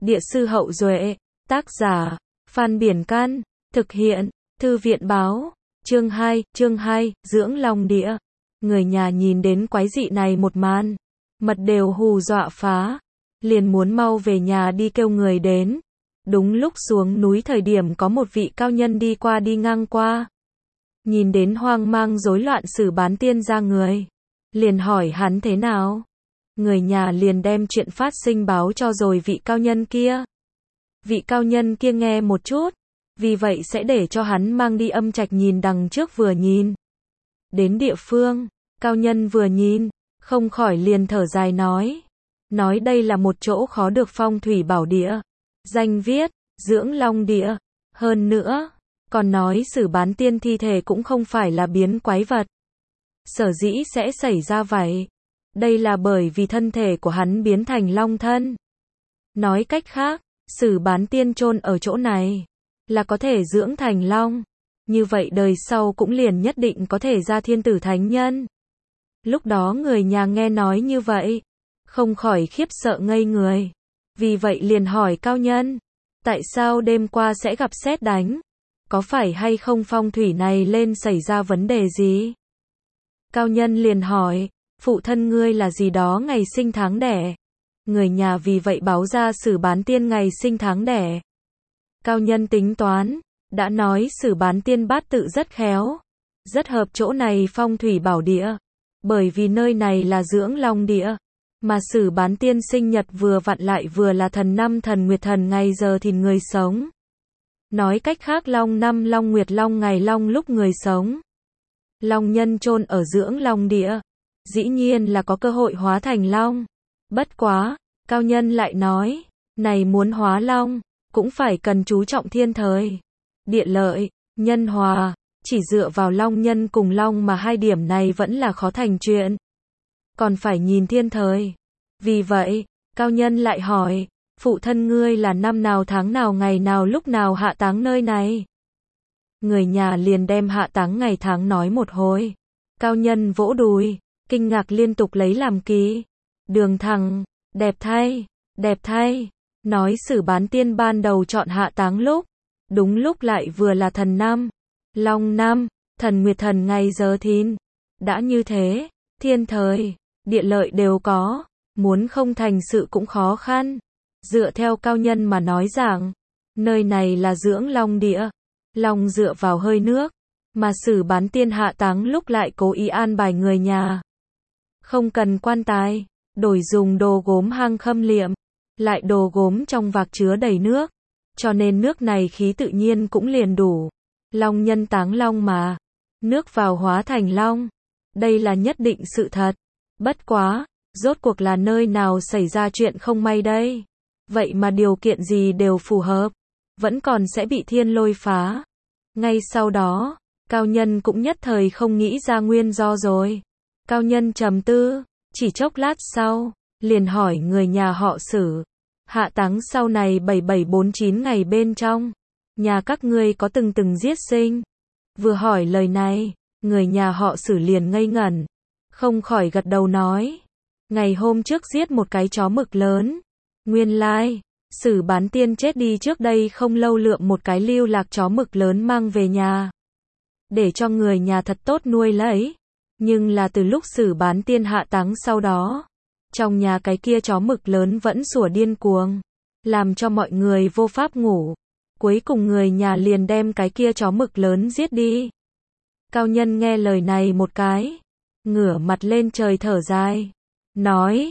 Địa sư Hậu Duệ, tác giả, Phan Biển Can, thực hiện, Thư viện báo, chương 2, Dưỡng Long Địa. Người nhà nhìn đến quái dị này một màn, mật đều hù dọa phá, liền muốn mau về nhà đi kêu người đến. Đúng lúc xuống núi thời điểm có một vị cao nhân đi ngang qua. Nhìn đến hoang mang rối loạn Sử Bán Tiên ra người, liền hỏi hắn thế nào. Người nhà liền đem chuyện phát sinh báo cho rồi vị cao nhân kia. Vị cao nhân kia nghe một chút, vì vậy sẽ để cho hắn mang đi âm trạch nhìn đằng trước vừa nhìn. Đến địa phương, cao nhân vừa nhìn, không khỏi liền thở dài nói đây là một chỗ khó được phong thủy bảo địa, danh viết, Dưỡng Long Địa, hơn nữa, còn nói Sử Bán Tiên thi thể cũng không phải là biến quái vật. Sở dĩ sẽ xảy ra vậy, đây là bởi vì thân thể của hắn biến thành long thân. Nói cách khác, Sử Bán Tiên chôn ở chỗ này, là có thể dưỡng thành long. Như vậy đời sau cũng liền nhất định có thể ra thiên tử thánh nhân. Lúc đó người nhà nghe nói như vậy, không khỏi khiếp sợ ngây người. Vì vậy liền hỏi cao nhân, tại sao đêm qua sẽ gặp sét đánh? Có phải hay không phong thủy này lên xảy ra vấn đề gì? Cao nhân liền hỏi, phụ thân ngươi là gì đó ngày sinh tháng đẻ. Người nhà vì vậy báo ra Sử Bán Tiên ngày sinh tháng đẻ. Cao nhân tính toán, đã nói Sử Bán Tiên bát tự rất khéo, rất hợp chỗ này phong thủy bảo địa, bởi vì nơi này là Dưỡng Long Địa, mà Sử Bán Tiên sinh nhật vừa vặn lại vừa là thần năm thần nguyệt thần ngày giờ thìn người sống. Nói cách khác long năm long nguyệt long ngày long lúc người sống. Long nhân chôn ở Dưỡng Long Địa, dĩ nhiên là có cơ hội hóa thành long. Bất quá, cao nhân lại nói, này muốn hóa long, cũng phải cần chú trọng thiên thời, địa lợi, nhân hòa, chỉ dựa vào long nhân cùng long mà hai điểm này vẫn là khó thành chuyện. Còn phải nhìn thiên thời. Vì vậy, cao nhân lại hỏi, phụ thân ngươi là năm nào tháng nào ngày nào lúc nào hạ táng nơi này? Người nhà liền đem hạ táng ngày tháng nói một hồi. Cao nhân vỗ đùi, kinh ngạc liên tục lấy làm kỳ. Đường thẳng, đẹp thay, nói Sử Bán Tiên ban đầu chọn hạ táng lúc, đúng lúc lại vừa là thần năm, long năm, thần nguyệt thần ngày giờ thìn. Đã như thế, thiên thời, địa lợi đều có, muốn không thành sự cũng khó khăn. Dựa theo cao nhân mà nói rằng, nơi này là Dưỡng Long Địa, long dựa vào hơi nước, mà Sử Bán Tiên hạ táng lúc lại cố ý an bài người nhà. Không cần quan tài, đổi dùng đồ gốm hang khâm liệm, lại đồ gốm trong vạc chứa đầy nước, cho nên nước này khí tự nhiên cũng liền đủ. Long nhân táng long mà, nước vào hóa thành long, đây là nhất định sự thật. Bất quá, rốt cuộc là nơi nào xảy ra chuyện không may đây? Vậy mà điều kiện gì đều phù hợp, vẫn còn sẽ bị thiên lôi phá. Ngay sau đó, cao nhân cũng nhất thời không nghĩ ra nguyên do rồi. Cao nhân trầm tư, chỉ chốc lát sau, liền hỏi người nhà họ Sử, hạ táng sau này 7749 ngày bên trong, nhà các ngươi có từng giết sinh? Vừa hỏi lời này, người nhà họ Sử liền ngây ngẩn, không khỏi gật đầu nói, ngày hôm trước giết một cái chó mực lớn. Nguyên lai, Sử Bán Tiên chết đi trước đây không lâu lượm một cái lưu lạc chó mực lớn mang về nhà, để cho người nhà thật tốt nuôi lấy. Nhưng là từ lúc Sử Bán Tiên hạ táng sau đó, trong nhà cái kia chó mực lớn vẫn sủa điên cuồng, làm cho mọi người vô pháp ngủ. Cuối cùng người nhà liền đem cái kia chó mực lớn giết đi. Cao nhân nghe lời này một cái, ngửa mặt lên trời thở dài, nói,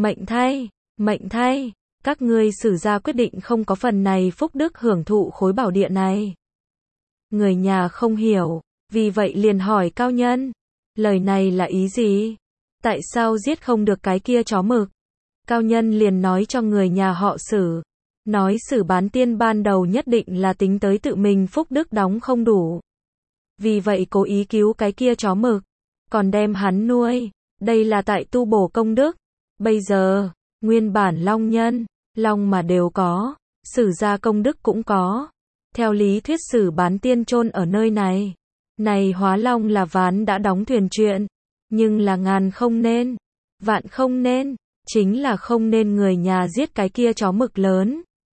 mệnh thay, các ngươi Sử gia quyết định không có phần này phúc đức hưởng thụ khối bảo địa này. Người nhà không hiểu, vì vậy liền hỏi cao nhân, lời này là ý gì? Tại sao giết không được cái kia chó mực? Cao nhân liền nói cho người nhà họ Sử, nói Sử Bán Tiên ban đầu nhất định là tính tới tự mình phúc đức đóng không đủ. Vì vậy cố ý cứu cái kia chó mực, còn đem hắn nuôi, đây là tại tu bổ công đức. Bây giờ, nguyên bản long nhân, long mà đều có, Sử gia công đức cũng có. Theo lý thuyết Sử Bán Tiên chôn ở nơi này, này hóa long là ván đã đóng thuyền chuyện, nhưng là ngàn không nên, vạn không nên, chính là không nên người nhà giết cái kia chó mực lớn.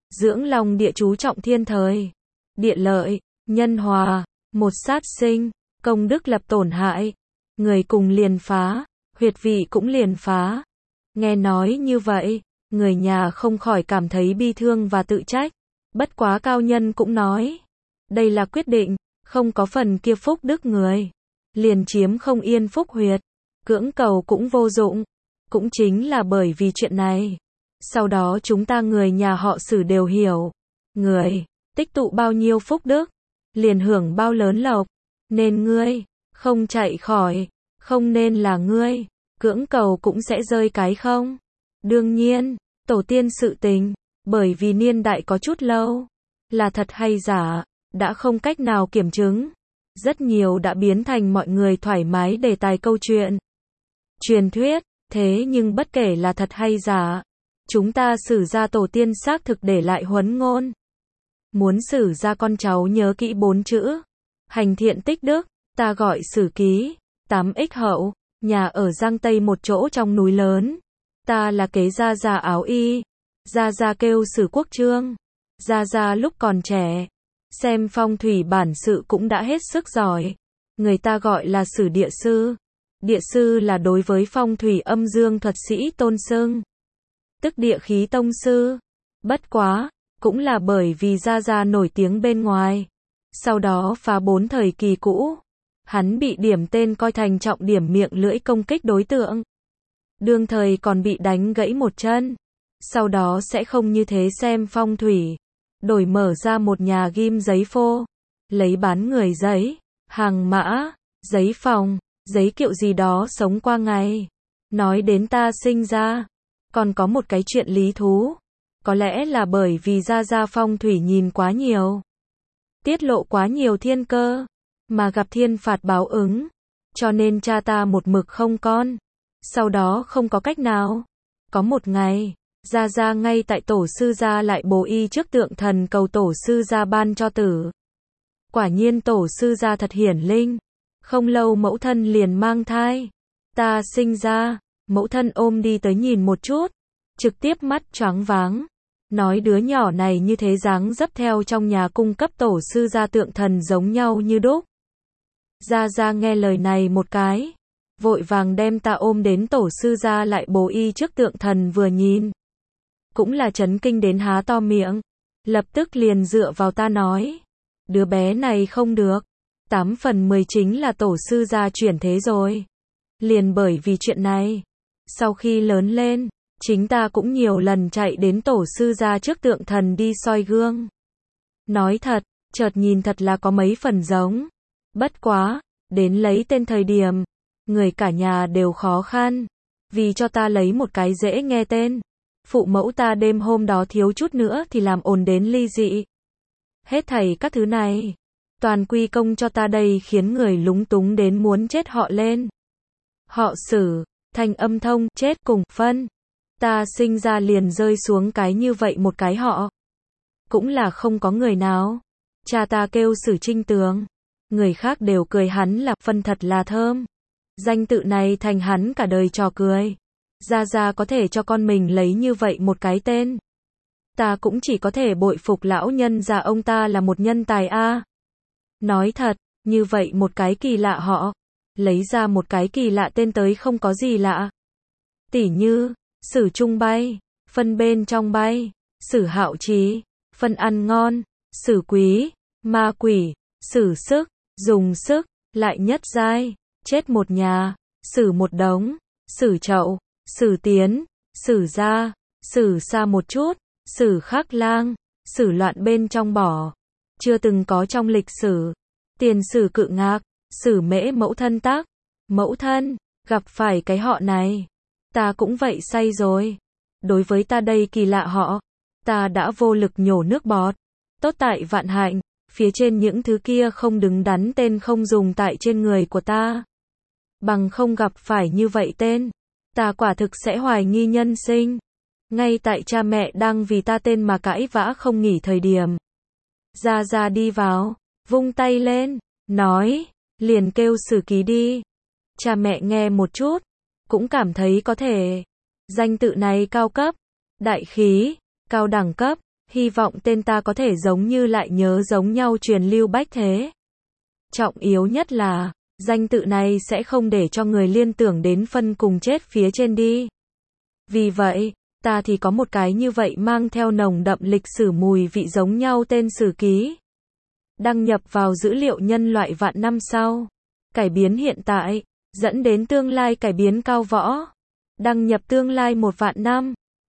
Dưỡng long địa chú trọng thiên thời, địa lợi, nhân hòa, một sát sinh, công đức lập tổn hại, người cùng liền phá, huyệt vị cũng liền phá. Nghe nói như vậy, người nhà không khỏi cảm thấy bi thương và tự trách. Bất quá cao nhân cũng nói, đây là quyết định, không có phần kia phúc đức người, liền chiếm không yên phúc huyệt, cưỡng cầu cũng vô dụng. Cũng chính là bởi vì chuyện này, sau đó chúng ta người nhà họ Sử đều hiểu, người tích tụ bao nhiêu phúc đức, liền hưởng bao lớn lộc, nên ngươi không chạy khỏi, không nên là ngươi cưỡng cầu cũng sẽ rơi cái không. Đương nhiên, tổ tiên sự tình, bởi vì niên đại có chút lâu, là thật hay giả, đã không cách nào kiểm chứng. Rất nhiều đã biến thành mọi người thoải mái đề tài câu chuyện, truyền thuyết, thế nhưng bất kể là thật hay giả, chúng ta Sử gia tổ tiên xác thực để lại huấn ngôn. Muốn Sử gia con cháu nhớ kỹ 4 chữ, hành thiện tích đức, ta gọi Sử ký, 8x hậu, nhà ở Giang Tây một chỗ trong núi lớn. Ta là kế gia gia áo y, gia gia kêu Sử Quốc Trương. Gia gia lúc còn trẻ, xem phong thủy bản sự cũng đã hết sức giỏi. Người ta gọi là Sử địa sư. Địa sư là đối với phong thủy âm dương thuật sĩ tôn xưng, tức địa khí tông sư. Bất quá, cũng là bởi vì gia gia nổi tiếng bên ngoài. Sau đó phá 4 thời kỳ cũ, hắn bị điểm tên coi thành trọng điểm miệng lưỡi công kích đối tượng. Đương thời còn bị đánh gãy một chân. Sau đó sẽ không như thế xem phong thủy, đổi mở ra một nhà ghim giấy phô, lấy bán người giấy, hàng mã, giấy phòng, giấy kiệu gì đó sống qua ngày. Nói đến ta sinh ra, còn có một cái chuyện lý thú. Có lẽ là bởi vì gia gia phong thủy nhìn quá nhiều, tiết lộ quá nhiều thiên cơ, mà gặp thiên phạt báo ứng, cho nên cha ta một mực không con. Sau đó không có cách nào. Có một ngày, gia gia ngay tại tổ sư gia lại bố y trước tượng thần cầu tổ sư gia ban cho tử. Quả nhiên tổ sư gia thật hiển linh. Không lâu mẫu thân liền mang thai. Ta sinh ra, mẫu thân ôm đi tới nhìn một chút, trực tiếp mắt choáng váng. Nói đứa nhỏ này như thế dáng dấp theo trong nhà cung cấp tổ sư gia tượng thần giống nhau như đúc. Gia gia nghe lời này một cái, vội vàng đem ta ôm đến tổ sư gia lại bố y trước tượng thần vừa nhìn. Cũng là chấn kinh đến há to miệng, lập tức liền dựa vào ta nói, đứa bé này không được, 8 phần 10 chính là tổ sư gia chuyển thế rồi. Liền bởi vì chuyện này, sau khi lớn lên, chính ta cũng nhiều lần chạy đến tổ sư gia trước tượng thần đi soi gương. Nói thật, chợt nhìn thật là có mấy phần giống. Bất quá, đến lấy tên thời điểm, người cả nhà đều khó khăn, vì cho ta lấy một cái dễ nghe tên. Phụ mẫu ta đêm hôm đó thiếu chút nữa thì làm ồn đến ly dị. Hết thảy các thứ này, toàn quy công cho ta đây khiến người lúng túng đến muốn chết họ lên. Họ Sử, thành âm thông, chết cùng phân. Ta sinh ra liền rơi xuống cái như vậy một cái họ. Cũng là không có người nào. Cha ta kêu Sử Trinh Tường. Người khác đều cười hắn là phân thật là thơm. Danh tự này thành hắn cả đời trò cười. Gia gia có thể cho con mình lấy như vậy một cái tên. Ta cũng chỉ có thể bội phục lão nhân già ông ta là một nhân tài a. Nói thật, như vậy một cái kỳ lạ họ, lấy ra một cái kỳ lạ tên tới không có gì lạ. Tỉ như, Sử Trung Bay, phân bên trong bay, Sử Hạo Trí, phân ăn ngon, Sử Quý, ma quỷ, Sử Sức, dùng sức, lại nhất giai, chết một nhà, Sử một đống, Sử Chậu, Sử Tiến, Sử Gia, Sử xa một chút, Sử Khắc Lang, Sử loạn bên trong bỏ. Chưa từng có trong lịch sử. Tiền Sử Cự Ngạc, Sử Mễ mẫu thân tác. Mẫu thân, gặp phải cái họ này. Ta cũng vậy say rồi. Đối với ta đây kỳ lạ họ, ta đã vô lực nhổ nước bọt. Tốt tại vạn hạnh, phía trên những thứ kia không đứng đắn tên không dùng tại trên người của ta. Bằng không gặp phải như vậy tên, ta quả thực sẽ hoài nghi nhân sinh. Ngay tại cha mẹ đang vì ta tên mà cãi vã không nghỉ thời điểm. Gia Gia đi vào, vung tay lên, nói, liền kêu Sử Ký đi. Cha mẹ nghe một chút, cũng cảm thấy có thể. Danh tự này cao cấp, đại khí, cao đẳng cấp, Hy vọng tên ta có thể giống như lại nhớ giống nhau truyền lưu bách thế. Trọng yếu nhất là, danh tự này sẽ không để cho người liên tưởng đến phân cùng chết phía trên đi. Vì vậy, ta thì có một cái như vậy mang theo nồng đậm lịch sử mùi vị giống nhau tên sử ký. Đăng nhập vào dữ liệu nhân loại vạn năm sau. Cải biến hiện tại, dẫn đến tương lai cải biến cao võ. Đăng nhập tương lai 1 vạn năm.